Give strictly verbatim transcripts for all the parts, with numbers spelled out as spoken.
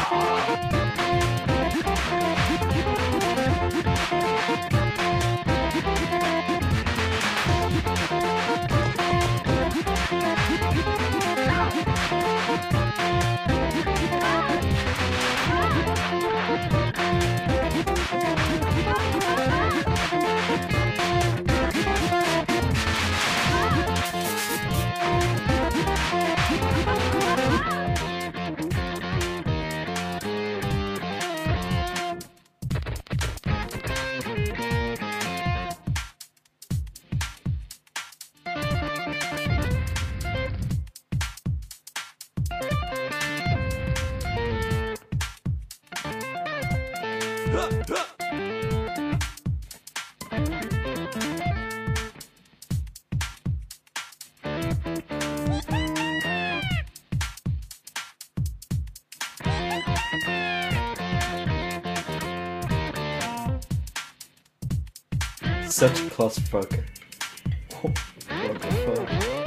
Such a clusterfucker. What the fuck?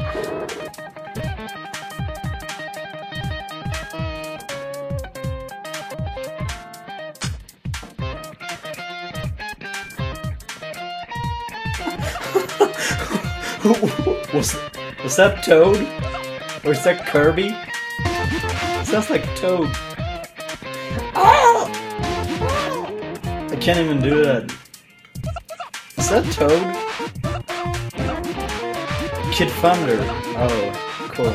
was, was that Toad? Or is that Kirby? Sounds like Toad. I can't even do that. Is that Toad? Kid Thunder. Oh, cool.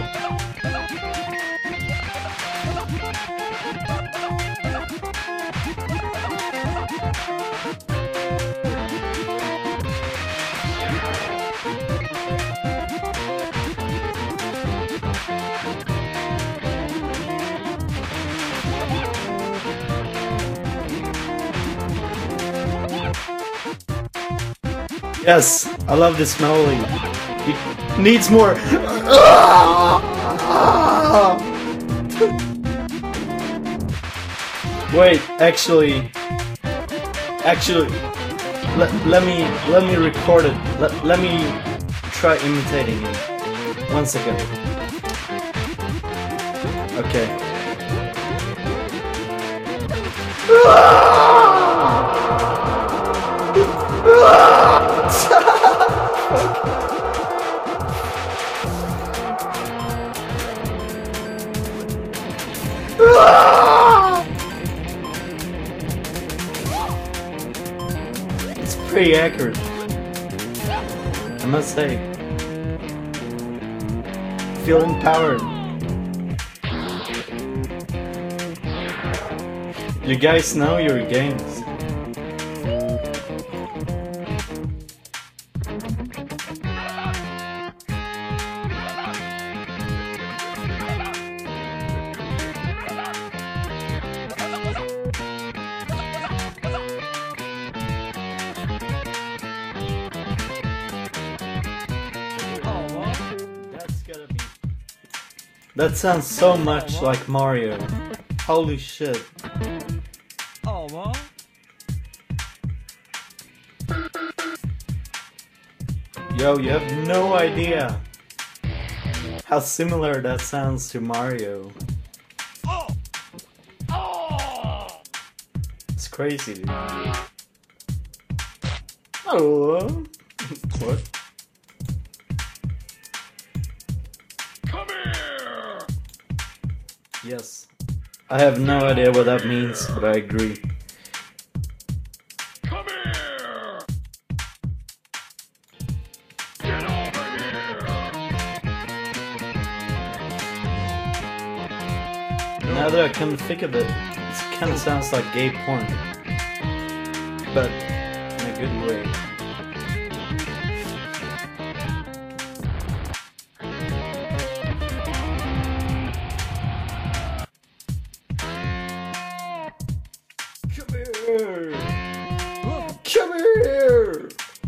Yes, I love this melody. It needs more. Wait, actually, actually, let, let me let me record it. Let, let me try imitating it. One second. Okay. It's pretty accurate, I must say. Feel empowered. You guys know your games. That sounds so much like Mario. Holy shit. Yo, you have no idea how similar that sounds to Mario. It's crazy, dude. Oh, what? Yes. I have no idea what that means, but I agree. Come here! Get over here! Now that I come to think of it, it kind of sounds like gay porn. But in a good way. Come here!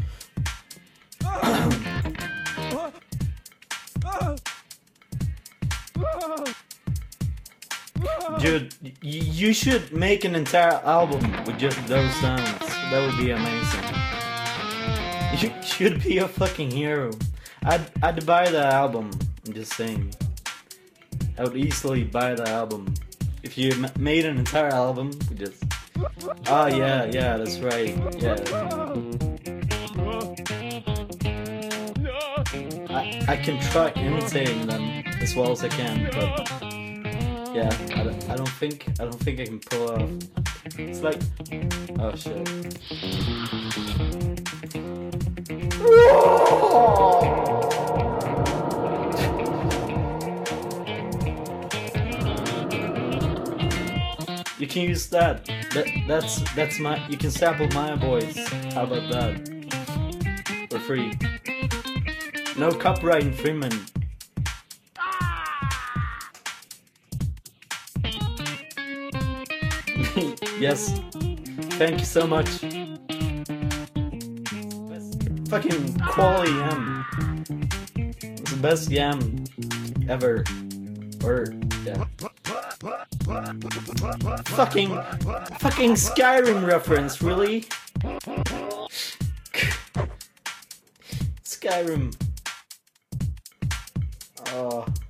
Dude, y you should make an entire album with just those sounds. That would be amazing. You should be a fucking hero. I'd, I'd buy the album, I'm just saying. I would easily buy the album. if you m- made an entire album with just. Oh yeah, yeah, that's right. Yeah. I, I can try imitating them as well as I can, but yeah, I don't, I don't think I don't think I can pull off. It's like, oh shit. You can use that. That that's that's my. You can sample my voice. How about that? For free. No copyright infringement. Yes. Thank you so much. Best fucking quality yam. It's the best yam ever. Or yeah. Fucking fucking Skyrim reference, really? Skyrim. Oh.